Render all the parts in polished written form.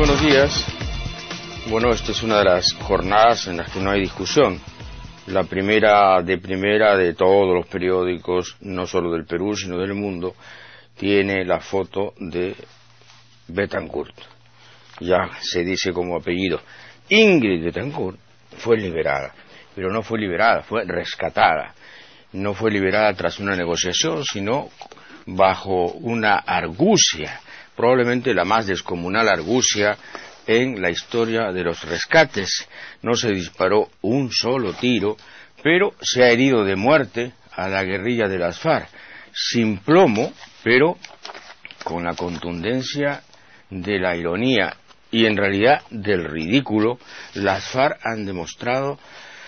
buenos días. Bueno, esta es una de las jornadas en las que no hay discusión. La primera de todos los periódicos, no solo del Perú, sino del mundo, tiene la foto de Betancourt. Ya se dice como apellido. Ingrid Betancourt fue liberada, pero no fue liberada, fue rescatada. No fue liberada tras una negociación, sino bajo una argucia, probablemente la más descomunal argucia en la historia de los rescates. No se disparó un solo tiro, pero se ha herido de muerte a la guerrilla de las FARC, sin plomo, pero con la contundencia de la ironía y en realidad del ridículo. Las FARC han demostrado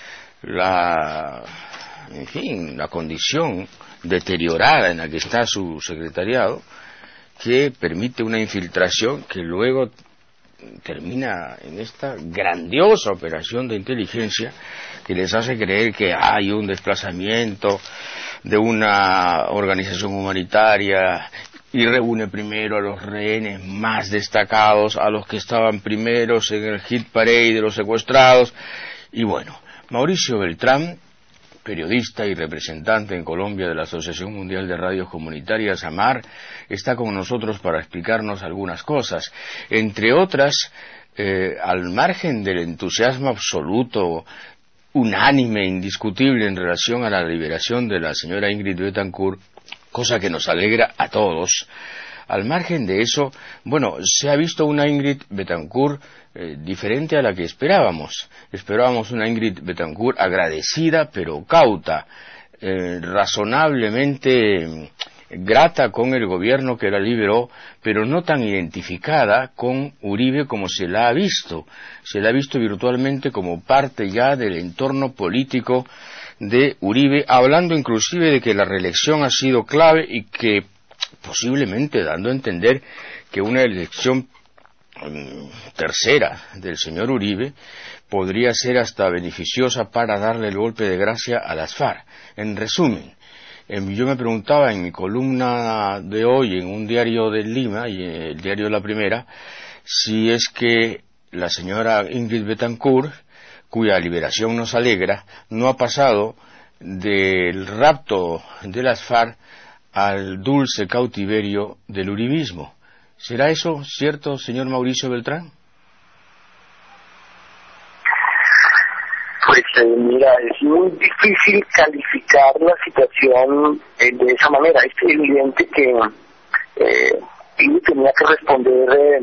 la condición deteriorada en la que está su secretariado, que permite una infiltración que luego termina en esta grandiosa operación de inteligencia que les hace creer que hay un desplazamiento de una organización humanitaria y reúne primero a los rehenes más destacados, a los que estaban primeros en el hit parade de los secuestrados. Y bueno, Mauricio Beltrán, periodista y representante en Colombia de la Asociación Mundial de Radios Comunitarias, AMAR, está con nosotros para explicarnos algunas cosas. Entre otras, al margen del entusiasmo absoluto, unánime, indiscutible en relación a la liberación de la señora Ingrid Betancourt, cosa que nos alegra a todos, al margen de eso, bueno, se ha visto una Ingrid Betancourt diferente a la que esperábamos. Esperábamos una Ingrid Betancourt agradecida pero cauta, razonablemente grata con el gobierno que la liberó, pero no tan identificada con Uribe como se la ha visto. Se la ha visto virtualmente como parte ya del entorno político de Uribe, hablando inclusive de que la reelección ha sido clave y que posiblemente dando a entender que una elección tercera del señor Uribe podría ser hasta beneficiosa para darle el golpe de gracia a las FARC. En resumen, yo me preguntaba en mi columna de hoy en un diario de Lima, y el diario La Primera, si es que la señora Ingrid Betancourt, cuya liberación nos alegra, no ha pasado del rapto de las FARC al dulce cautiverio del uribismo. ¿Será eso cierto, señor Mauricio Beltrán? Pues mira, es muy difícil calificar la situación de esa manera. Es evidente que tenía que responder.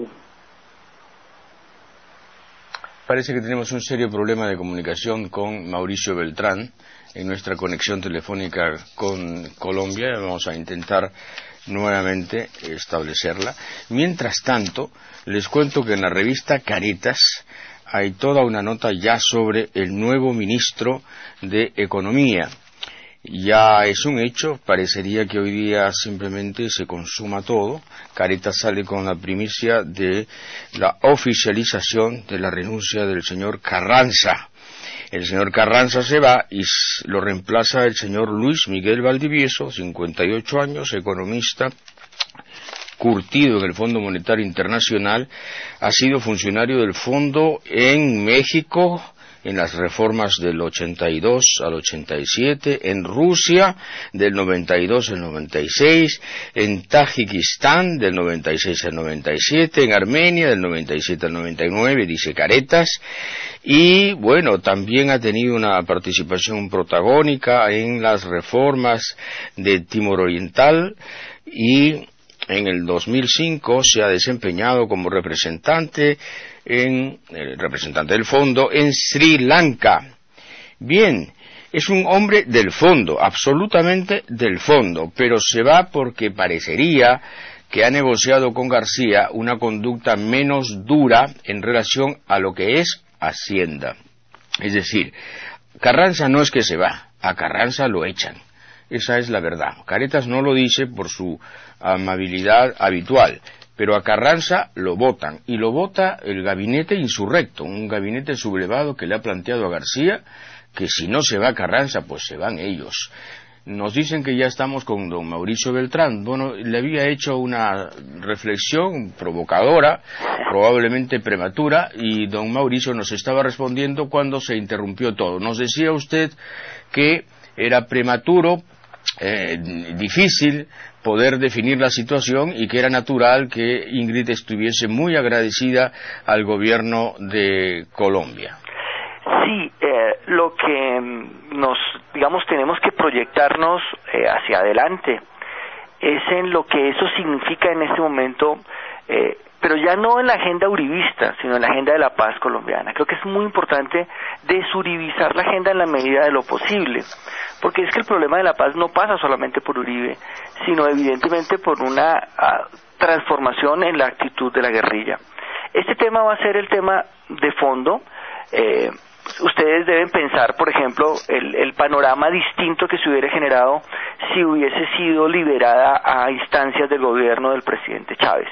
Parece que tenemos un serio problema de comunicación con Mauricio Beltrán en nuestra conexión telefónica con Colombia. Vamos a intentar nuevamente establecerla. Mientras tanto, les cuento que en la revista Caretas hay toda una nota ya sobre el nuevo ministro de Economía. Ya es un hecho, parecería que hoy día simplemente se consuma todo. Caretas sale con la primicia de la oficialización de la renuncia del señor Carranza. El señor Carranza se va y lo reemplaza el señor Luis Miguel Valdivieso, 58 años, economista, curtido en el Fondo Monetario Internacional, ha sido funcionario del fondo en México, en las reformas del 82 al 87, en Rusia del 92 al 96, en Tayikistán del 96 al 97, en Armenia del 97 al 99, dice Caretas, y bueno, también ha tenido una participación protagónica en las reformas de Timor Oriental y en el 2005 se ha desempeñado como representante del fondo en Sri Lanka. Bien, es un hombre del fondo, absolutamente del fondo, pero se va porque parecería que ha negociado con García una conducta menos dura en relación a lo que es Hacienda. Es decir, Carranza no es que se va, a Carranza lo echan. Esa es la verdad. Caretas no lo dice por su amabilidad habitual, pero a Carranza lo votan, y lo vota el gabinete insurrecto, un gabinete sublevado que le ha planteado a García que si no se va Carranza, pues se van ellos. nos dicen que ya estamos con don Mauricio Beltrán. Bueno, le había hecho una reflexión provocadora, probablemente prematura, y don Mauricio nos estaba respondiendo cuando se interrumpió todo. Nos decía usted que era prematuro, difícil poder definir la situación y que era natural que Ingrid estuviese muy agradecida al gobierno de Colombia. Sí, lo que tenemos que proyectarnos hacia adelante es en lo que eso significa en este momento, pero ya no en la agenda uribista, sino en la agenda de la paz colombiana. Creo que es muy importante desuribizar la agenda en la medida de lo posible, porque es que el problema de la paz no pasa solamente por Uribe, sino evidentemente por una transformación en la actitud de la guerrilla. Este tema va a ser el tema de fondo. Ustedes deben pensar, por ejemplo, el panorama distinto que se hubiera generado si hubiese sido liberada a instancias del gobierno del presidente Chávez.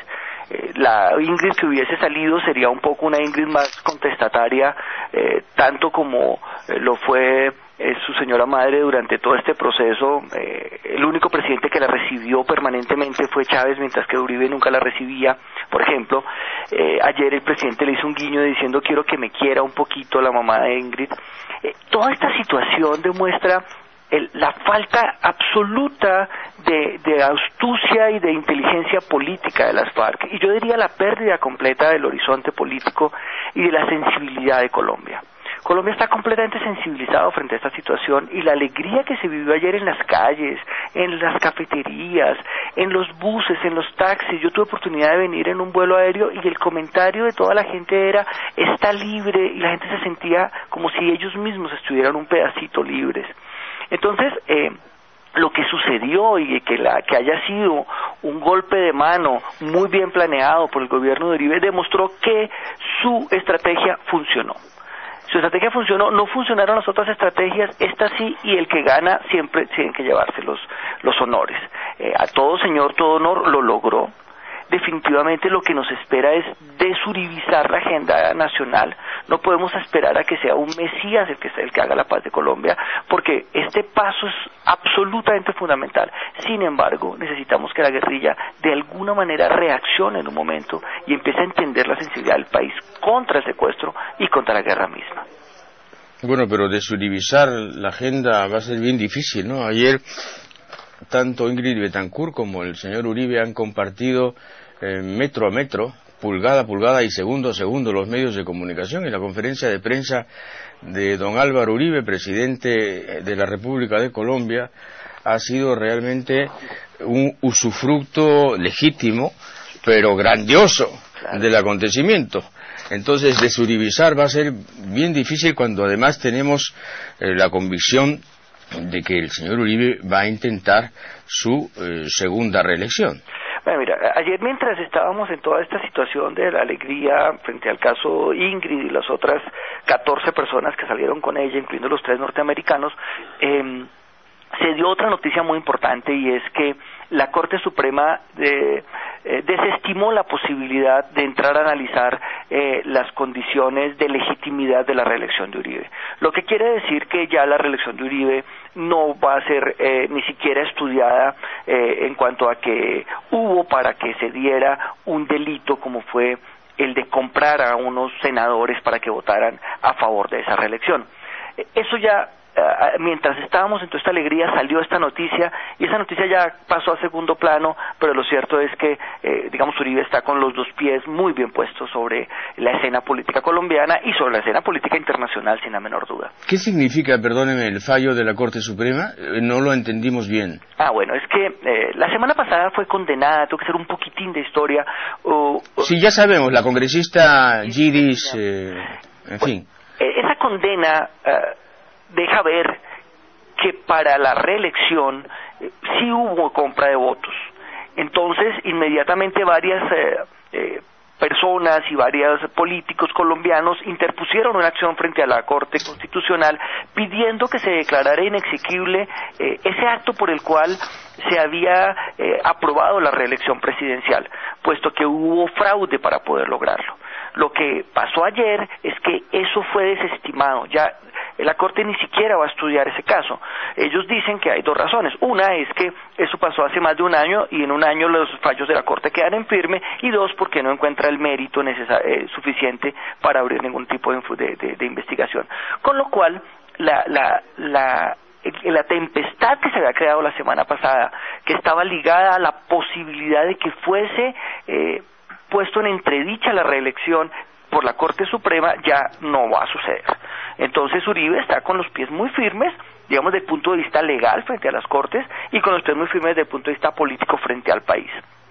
La Ingrid que hubiese salido sería un poco una Ingrid más contestataria, tanto como lo fue su señora madre durante todo este proceso. El único presidente que la recibió permanentemente fue Chávez, mientras que Uribe nunca la recibía. Por ejemplo, ayer el presidente le hizo un guiño diciendo quiero que me quiera un poquito la mamá de Ingrid. Toda esta situación demuestra la falta absoluta de astucia y de inteligencia política de las FARC, y yo diría la pérdida completa del horizonte político y de la sensibilidad de Colombia. Colombia está completamente sensibilizado frente a esta situación, y la alegría que se vivió ayer en las calles, en las cafeterías, en los buses, en los taxis. Yo tuve oportunidad de venir en un vuelo aéreo y el comentario de toda la gente era está libre, y la gente se sentía como si ellos mismos estuvieran un pedacito libres. Entonces, lo que sucedió y que haya sido un golpe de mano muy bien planeado por el gobierno de Uribe demostró que su estrategia funcionó. Su estrategia funcionó, no funcionaron las otras estrategias, esta sí, y el que gana siempre tiene que llevarse los honores. A todo señor, todo honor, lo logró. Definitivamente lo que nos espera es desuribizar la agenda nacional. No podemos esperar a que sea un mesías el que haga la paz de Colombia, porque este paso es absolutamente fundamental. Sin embargo, necesitamos que la guerrilla de alguna manera reaccione en un momento y empiece a entender la sensibilidad del país contra el secuestro y contra la guerra misma. Bueno, pero desuribizar la agenda va a ser bien difícil, ¿no? Ayer tanto Ingrid Betancourt como el señor Uribe han compartido metro a metro, pulgada a pulgada y segundo a segundo los medios de comunicación, y la conferencia de prensa de don Álvaro Uribe, presidente de la República de Colombia, ha sido realmente un usufructo legítimo, pero grandioso del acontecimiento. Entonces, desuribizar va a ser bien difícil cuando además tenemos la convicción de que el señor Uribe va a intentar su segunda reelección. Bueno, mira, ayer mientras estábamos en toda esta situación de la alegría frente al caso Ingrid y las otras 14 personas que salieron con ella, incluyendo los 3 norteamericanos, se dio otra noticia muy importante, y es que la Corte Suprema desestimó la posibilidad de entrar a analizar las condiciones de legitimidad de la reelección de Uribe. Lo que quiere decir que ya la reelección de Uribe no va a ser ni siquiera estudiada en cuanto a que hubo para que se diera un delito como fue el de comprar a unos senadores para que votaran a favor de esa reelección. Eso ya mientras estábamos en toda esta alegría salió esta noticia, y esa noticia ya pasó a segundo plano, pero lo cierto es que Uribe está con los 2 pies muy bien puestos sobre la escena política colombiana y sobre la escena política internacional, sin la menor duda. ¿Qué significa, perdóneme, el fallo de la Corte Suprema? No lo entendimos bien. Bueno, es que la semana pasada fue condenada, tengo que hacer un poquitín de historia. Sí, ya sabemos, la congresista Giris, en fin. Esa condena deja ver que para la reelección sí hubo compra de votos. Entonces, inmediatamente varias personas y varios políticos colombianos interpusieron una acción frente a la Corte Constitucional pidiendo que se declarara inexequible ese acto por el cual se había aprobado la reelección presidencial, puesto que hubo fraude para poder lograrlo. Lo que pasó ayer es que eso fue desestimado. Ya La Corte ni siquiera va a estudiar ese caso. Ellos dicen que hay dos razones. Una es que eso pasó hace más de un año y en un año los fallos de la Corte quedan en firme, y dos, porque no encuentra el mérito suficiente para abrir ningún tipo de investigación. Con lo cual, la tempestad que se había creado la semana pasada, que estaba ligada a la posibilidad de que fuese puesto en entredicha la reelección por la Corte Suprema, ya no va a suceder. Entonces Uribe está con los pies muy firmes, digamos, desde el punto de vista legal frente a las Cortes, y con los pies muy firmes desde el punto de vista político frente al país.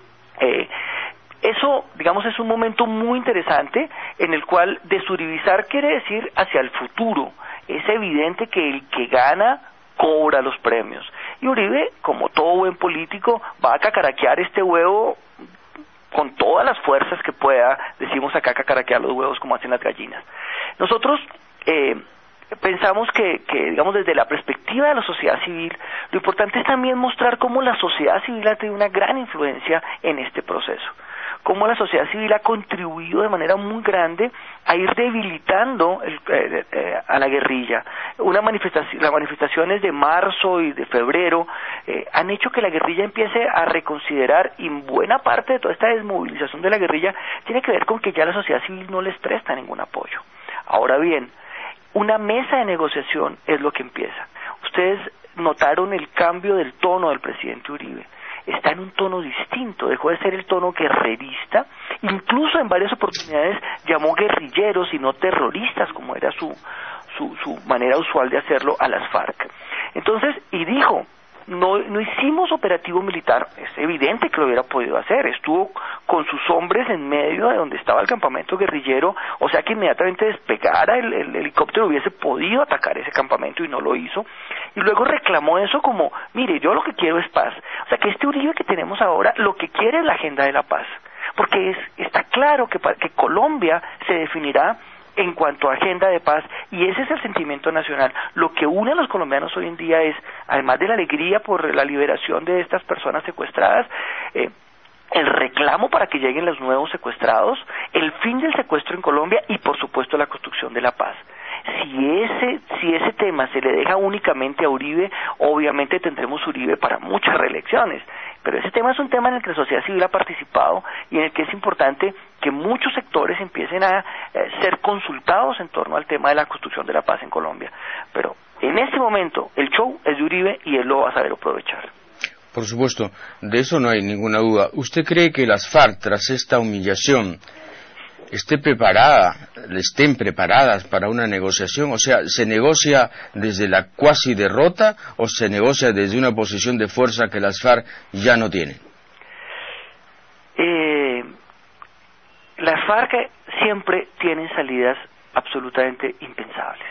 Eso, digamos, es un momento muy interesante en el cual desuribizar quiere decir hacia el futuro. Es evidente que el que gana cobra los premios. Y Uribe, como todo buen político, va a cacaraquear este huevo con todas las fuerzas que pueda. Decimos acá cacaraquear los huevos como hacen las gallinas. Nosotros pensamos que, digamos, desde la perspectiva de la sociedad civil, lo importante es también mostrar cómo la sociedad civil ha tenido una gran influencia en este proceso, cómo la sociedad civil ha contribuido de manera muy grande a ir debilitando a la guerrilla. Las manifestaciones de marzo y de febrero han hecho que la guerrilla empiece a reconsiderar, y buena parte de toda esta desmovilización de la guerrilla tiene que ver con que ya la sociedad civil no les presta ningún apoyo. Ahora bien, una mesa de negociación es lo que empieza. Ustedes notaron el cambio del tono del presidente Uribe. Está en un tono distinto, dejó de ser el tono guerrerista, incluso en varias oportunidades llamó guerrilleros y no terroristas, como era su manera usual de hacerlo, a las FARC. Entonces, y dijo, no hicimos operativo militar, es evidente que lo hubiera podido hacer, estuvo con sus hombres en medio de donde estaba el campamento guerrillero, o sea que inmediatamente despegara el helicóptero hubiese podido atacar ese campamento, y no lo hizo, y luego reclamó eso como, mire, yo lo que quiero es paz. O sea que este Uribe que tenemos ahora lo que quiere es la agenda de la paz, porque está claro que Colombia se definirá en cuanto a agenda de paz, y ese es el sentimiento nacional. Lo que une a los colombianos hoy en día es, además de la alegría por la liberación de estas personas secuestradas, el reclamo para que lleguen los nuevos secuestrados, el fin del secuestro en Colombia y por supuesto la construcción de la paz. Si ese tema se le deja únicamente a Uribe, obviamente tendremos Uribe para muchas reelecciones, pero ese tema es un tema en el que la sociedad civil ha participado y en el que es importante que muchos sectores empiecen a ser consultados en torno al tema de la construcción de la paz en Colombia. Pero en este momento el show es de Uribe y él lo va a saber aprovechar. Por supuesto, de eso no hay ninguna duda. ¿Usted cree que las FARC, tras esta humillación, estén preparadas para una negociación? O sea, ¿se negocia desde la cuasi derrota o se negocia desde una posición de fuerza que las FARC ya no tienen? Las FARC siempre tienen salidas absolutamente impensables.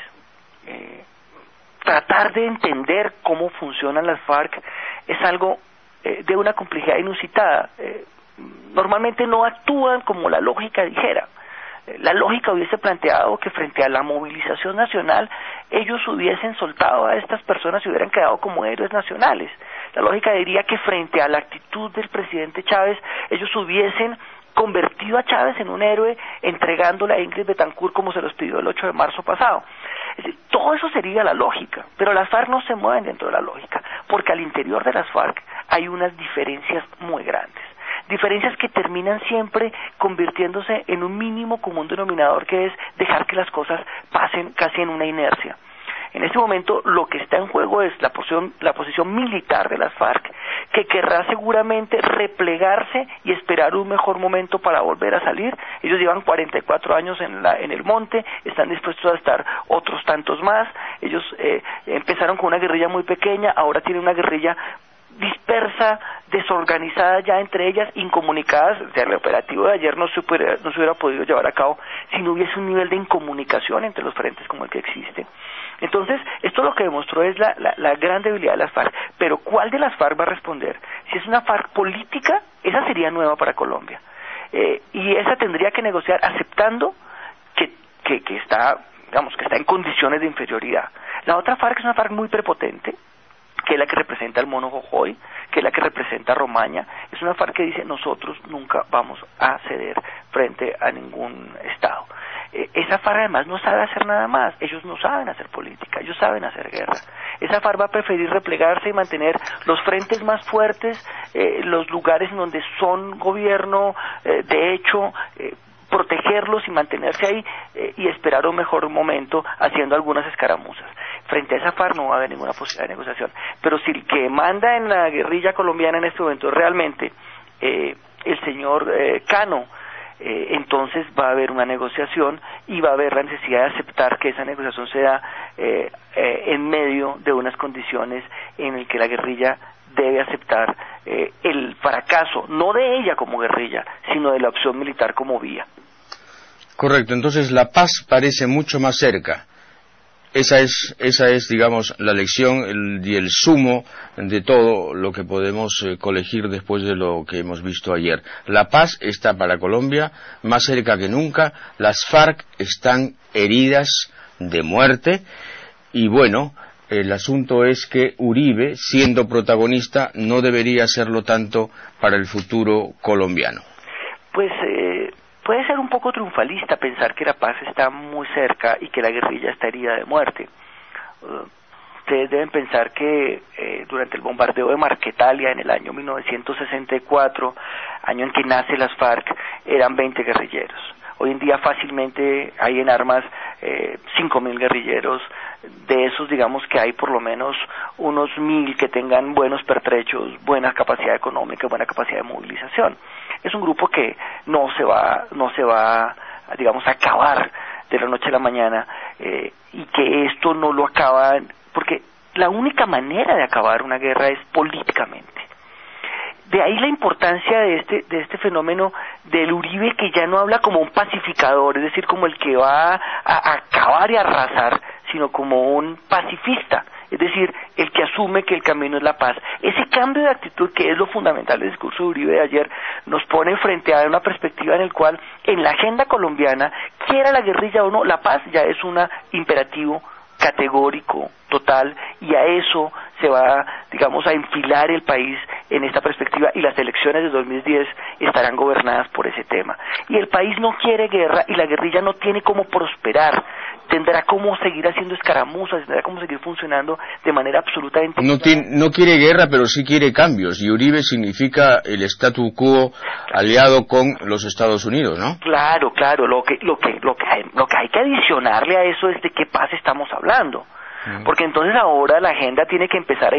Tratar de entender cómo funcionan las FARC es algo de una complejidad inusitada. Normalmente no actúan como la lógica dijera. La lógica hubiese planteado que frente a la movilización nacional ellos hubiesen soltado a estas personas y hubieran quedado como héroes nacionales. La lógica diría que frente a la actitud del presidente Chávez ellos hubiesen convertido a Chávez en un héroe entregándole a Ingrid Betancourt como se los pidió el 8 de marzo pasado. Es decir, todo eso sería la lógica, pero las FARC no se mueven dentro de la lógica, porque al interior de las FARC hay unas diferencias muy grandes. Diferencias que terminan siempre convirtiéndose en un mínimo común denominador, que es dejar que las cosas pasen casi en una inercia. En este momento lo que está en juego es la posición militar de las FARC, que querrá seguramente replegarse y esperar un mejor momento para volver a salir. Ellos llevan 44 años en el monte, están dispuestos a estar otros tantos más. Ellos empezaron con una guerrilla muy pequeña, ahora tienen una guerrilla dispersa, desorganizada ya entre ellas, incomunicadas. O sea, el operativo de ayer no se hubiera podido llevar a cabo si no hubiese un nivel de incomunicación entre los frentes como el que existe. Entonces, esto lo que demostró es la gran debilidad de las FARC. Pero ¿cuál de las FARC va a responder? Si es una FARC política, esa sería nueva para Colombia. Y esa tendría que negociar aceptando que está, digamos, que está en condiciones de inferioridad. La otra FARC es una FARC muy prepotente, que es la que representa al Mono Jojoy, que es la que representa a Romaña. Es una FARC que dice: nosotros nunca vamos a ceder frente a ningún Estado. esa FARC además no sabe hacer nada más, ellos no saben hacer política, ellos saben hacer guerra. Esa FARC va a preferir replegarse y mantener los frentes más fuertes, los lugares en donde son gobierno, de hecho, protegerlos y mantenerse ahí y esperar un mejor momento haciendo algunas escaramuzas. Frente a esa FARC no va a haber ninguna posibilidad de negociación. Pero si el que manda en la guerrilla colombiana en este momento es realmente el señor Cano, entonces va a haber una negociación y va a haber la necesidad de aceptar que esa negociación se da en medio de unas condiciones en el que la guerrilla debe aceptar el fracaso, no de ella como guerrilla, sino de la opción militar como vía. Correcto, entonces la paz parece mucho más cerca. Esa es, digamos, la lección y el sumo de todo lo que podemos colegir después de lo que hemos visto ayer. La paz está para Colombia más cerca que nunca, las FARC están heridas de muerte y bueno, el asunto es que Uribe, siendo protagonista, no debería serlo tanto para el futuro colombiano. Pues puede ser un poco triunfalista pensar que la paz está muy cerca y que la guerrilla está herida de muerte. Ustedes deben pensar que durante el bombardeo de Marquetalia en el año 1964, año en que nace las FARC, eran 20 guerrilleros. Hoy en día fácilmente hay en armas 5.000 guerrilleros. De esos, digamos que hay por lo menos unos 1.000 que tengan buenos pertrechos, buena capacidad económica, buena capacidad de movilización. Es un grupo que no se va, digamos, a acabar de la noche a la mañana, y que esto no lo acaba, porque la única manera de acabar una guerra es políticamente. De ahí la importancia de este fenómeno del Uribe, que ya no habla como un pacificador, es decir, como el que va a acabar y arrasar, sino como un pacifista, es decir, el que asume que el camino es la paz. Ese cambio de actitud, que es lo fundamental del discurso de Uribe de ayer, nos pone frente a una perspectiva en el cual, en la agenda colombiana, quiera la guerrilla o no, la paz ya es un imperativo categórico, total, y a eso se va, digamos, a enfilar el país en esta perspectiva, y las elecciones de 2010 estarán gobernadas por ese tema. Y el país no quiere guerra, y la guerrilla no tiene cómo prosperar, tendrá cómo seguir haciendo escaramuzas, tendrá cómo seguir funcionando de manera absolutamente... No quiere guerra, pero sí quiere cambios, y Uribe significa el statu quo aliado con los Estados Unidos, ¿no? Claro, lo que hay que adicionarle a eso es de qué paz estamos hablando. Porque entonces ahora la agenda tiene que empezar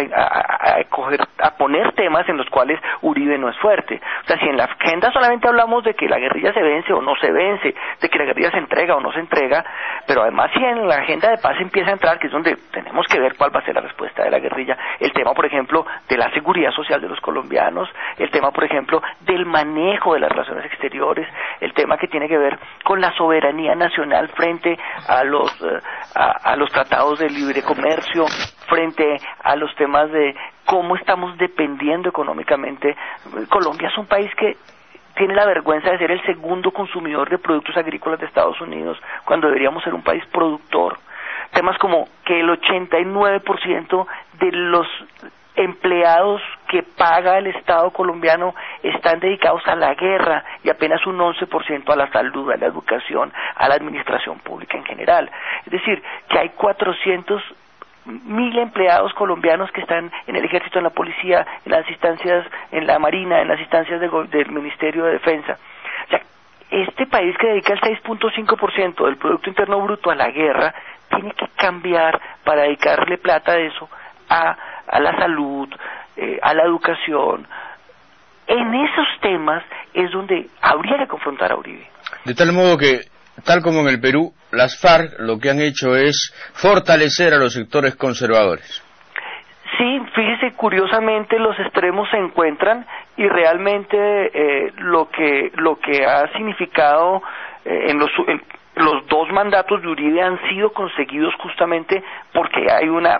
a poner temas en los cuales Uribe no es fuerte. O sea, si en la agenda solamente hablamos de que la guerrilla se vence o no se vence, de que la guerrilla se entrega o no se entrega, pero además si en la agenda de paz empieza a entrar, que es donde tenemos que ver cuál va a ser la respuesta de la guerrilla, el tema, por ejemplo, de la seguridad social de los colombianos, el tema, por ejemplo, del manejo de las relaciones exteriores, el tema que tiene que ver con la soberanía nacional frente a los tratados de libre comercio, frente a los temas de cómo estamos dependiendo económicamente. Colombia es un país que tiene la vergüenza de ser el segundo consumidor de productos agrícolas de Estados Unidos, cuando deberíamos ser un país productor. Temas como que el 89% de los empleados que paga el Estado colombiano están dedicados a la guerra y apenas un 11% a la salud, a la educación, a la administración pública en general. Es decir, que hay 400.000 empleados colombianos que están en el ejército, en la policía, en las instancias, en la marina, en las instancias del Ministerio de Defensa. O sea, este país que dedica el 6.5% del Producto Interno Bruto a la guerra tiene que cambiar para dedicarle plata de eso a la salud, a la educación. En esos temas es donde habría que confrontar a Uribe. De tal modo que, tal como en el Perú, las FARC lo que han hecho es fortalecer a los sectores conservadores. Sí, fíjese, curiosamente los extremos se encuentran y realmente lo que ha significado en los dos mandatos de Uribe han sido conseguidos justamente porque hay una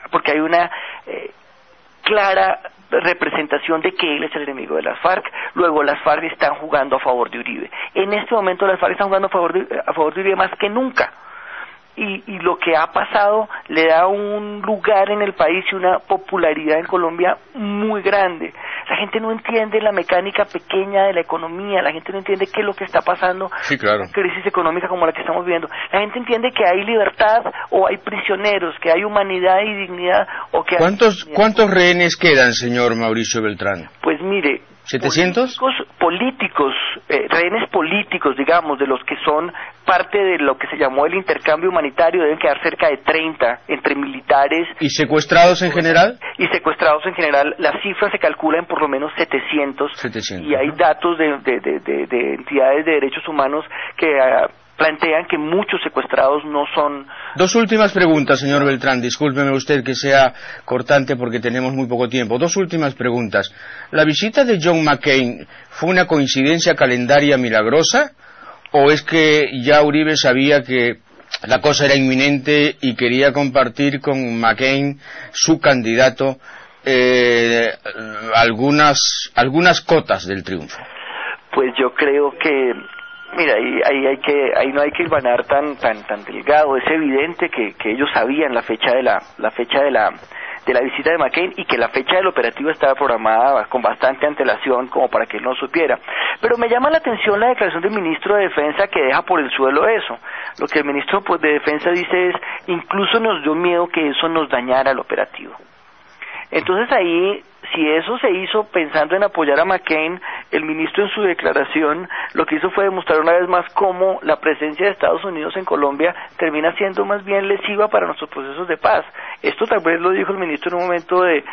clara representación de que él es el enemigo de las FARC. Luego las FARC están jugando a favor de Uribe. En este momento las FARC están jugando a favor de Uribe más que nunca. Y lo que ha pasado le da un lugar en el país y una popularidad en Colombia muy grande. O la gente no entiende la mecánica pequeña de la economía, la gente no entiende qué es lo que está pasando, sí, claro. una crisis económica como la que estamos viviendo. La gente entiende que hay libertad o hay prisioneros, que hay humanidad y dignidad o que ¿Cuántos rehenes quedan, señor Mauricio Beltrán? Pues mire, ¿700? Políticos, rehenes políticos, digamos, de los que son parte de lo que se llamó el intercambio humanitario, deben quedar cerca de 30 entre militares. ¿Y secuestrados en general? Y secuestrados en general, las cifras se calculan por lo menos 700. Y hay datos de entidades de derechos humanos que plantean que muchos secuestrados no son... Dos últimas preguntas, señor Beltrán. Discúlpeme usted que sea cortante porque tenemos muy poco tiempo. Dos últimas preguntas. ¿La visita de John McCain fue una coincidencia calendaria milagrosa o es que ya Uribe sabía que la cosa era inminente y quería compartir con McCain, su candidato, algunas cotas del triunfo? Pues yo creo que... Mira, ahí no hay que hilvanar tan delgado. Es evidente que ellos sabían la fecha de la visita de McCain y que la fecha del operativo estaba programada con bastante antelación como para que él no supiera. Pero me llama la atención la declaración del ministro de Defensa que deja por el suelo eso. Lo que el ministro de Defensa dice es, incluso nos dio miedo que eso nos dañara el operativo. Entonces ahí, si eso se hizo pensando en apoyar a McCain, el ministro en su declaración lo que hizo fue demostrar una vez más cómo la presencia de Estados Unidos en Colombia termina siendo más bien lesiva para nuestros procesos de paz. Esto tal vez lo dijo el ministro en un momento de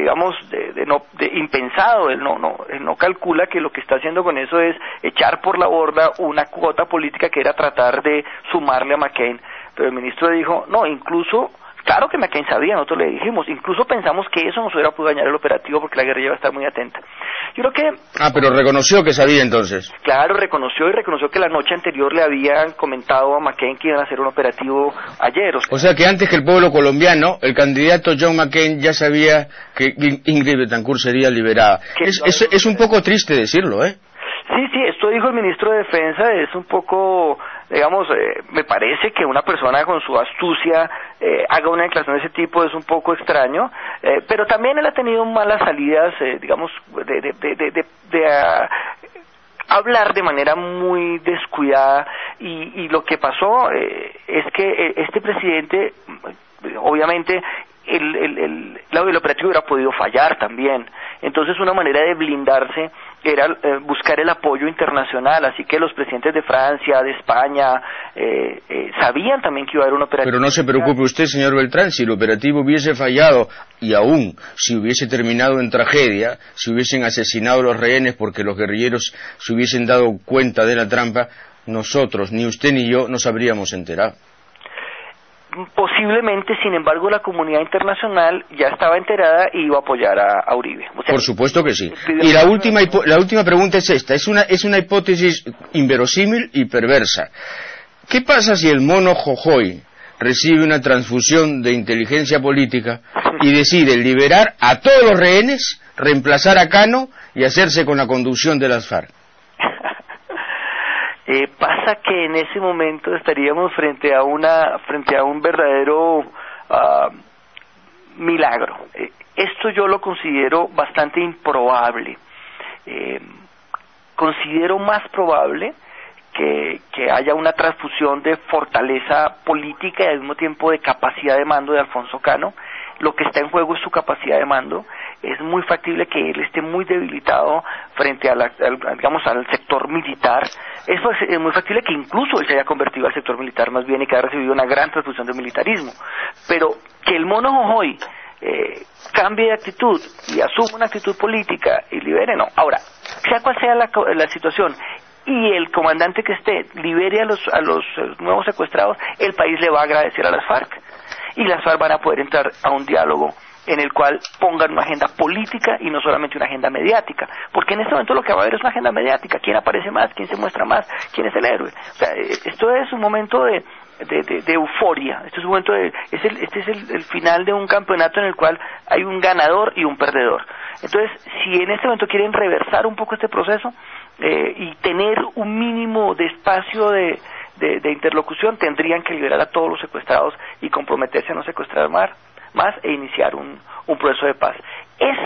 impensado. Él no calcula que lo que está haciendo con eso es echar por la borda una cuota política que era tratar de sumarle a McCain. Pero el ministro dijo, no, incluso... Claro que McCain sabía, nosotros le dijimos, incluso pensamos que eso nos hubiera podido dañar el operativo porque la guerrilla iba a estar muy atenta. Yo creo que... pero reconoció que sabía entonces. Claro, reconoció que la noche anterior le habían comentado a McCain que iban a hacer un operativo ayer. O sea que antes que el pueblo colombiano, el candidato John McCain ya sabía que Ingrid Betancourt sería liberada. Es un poco triste decirlo, ¿eh? Sí, esto dijo el ministro de Defensa, es un poco, digamos, me parece que una persona con su astucia haga una declaración de ese tipo es un poco extraño, pero también él ha tenido malas salidas, digamos, de hablar de manera muy descuidada y lo que pasó es que este presidente, obviamente, el operativo hubiera podido fallar también. Entonces una manera de blindarse era buscar el apoyo internacional, así que los presidentes de Francia, de España, sabían también que iba a haber un operativo. Pero no se preocupe usted, señor Beltrán, si el operativo hubiese fallado y aún si hubiese terminado en tragedia, si hubiesen asesinado a los rehenes porque los guerrilleros se hubiesen dado cuenta de la trampa, nosotros, ni usted ni yo, nos habríamos enterado. Posiblemente, sin embargo, la comunidad internacional ya estaba enterada y iba a apoyar a Uribe. O sea, por supuesto que sí. Y la última pregunta es esta, es una hipótesis inverosímil y perversa. ¿Qué pasa si el mono Jojoy recibe una transfusión de inteligencia política y decide liberar a todos los rehenes, reemplazar a Cano y hacerse con la conducción de las FARC? Pasa que en ese momento estaríamos frente a un verdadero milagro. Esto yo lo considero bastante improbable. Considero más probable que haya una transfusión de fortaleza política y al mismo tiempo de capacidad de mando de Alfonso Cano. Lo que está en juego es su capacidad de mando. Es muy factible que él esté muy debilitado frente al sector militar. Es muy factible que incluso él se haya convertido al sector militar más bien y que haya recibido una gran transfusión de militarismo. Pero que el mono Jojoy cambie de actitud y asuma una actitud política y libere, no. Ahora, sea cual sea la situación y el comandante que esté libere a los nuevos secuestrados, el país le va a agradecer a las FARC y las FARC van a poder entrar a un diálogo en el cual pongan una agenda política y no solamente una agenda mediática, porque en este momento lo que va a haber es una agenda mediática, quién aparece más, quién se muestra más, quién es el héroe. O sea, esto es un momento de euforia, este es el final de un campeonato en el cual hay un ganador y un perdedor. Entonces, si en este momento quieren reversar un poco este proceso y tener un mínimo de espacio de interlocución, tendrían que liberar a todos los secuestrados y comprometerse a no secuestrar más e iniciar un proceso de paz.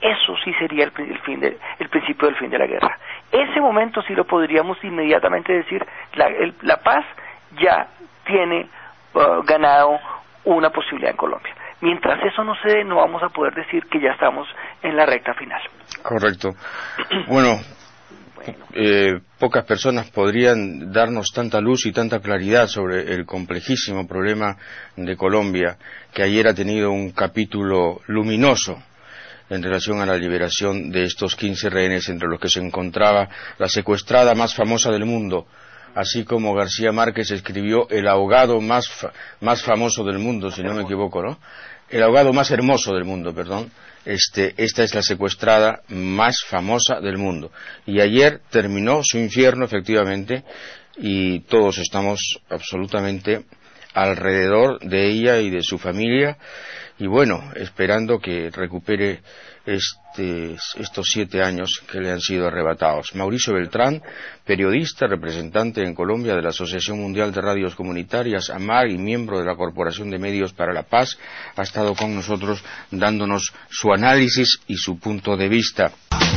eso sí sería el principio del fin de la guerra. Ese momento sí lo podríamos inmediatamente decir, la paz ya tiene ganado una posibilidad en Colombia. Mientras eso no se dé, no vamos a poder decir que ya estamos en la recta final. Correcto. Bueno, pocas personas podrían darnos tanta luz y tanta claridad sobre el complejísimo problema de Colombia, que ayer ha tenido un capítulo luminoso en relación a la liberación de estos 15 rehenes, entre los que se encontraba la secuestrada más famosa del mundo, así como García Márquez escribió el ahogado más famoso del mundo, si no me equivoco, ¿no? El ahogado más hermoso del mundo, perdón. Esta es la secuestrada más famosa del mundo. Y ayer terminó su infierno, efectivamente, y todos estamos absolutamente alrededor de ella y de su familia, y bueno, esperando que recupere estos 7 años que le han sido arrebatados. Mauricio Beltrán, periodista, representante en Colombia de la Asociación Mundial de Radios Comunitarias, AMAR, y miembro de la Corporación de Medios para la Paz, ha estado con nosotros dándonos su análisis y su punto de vista.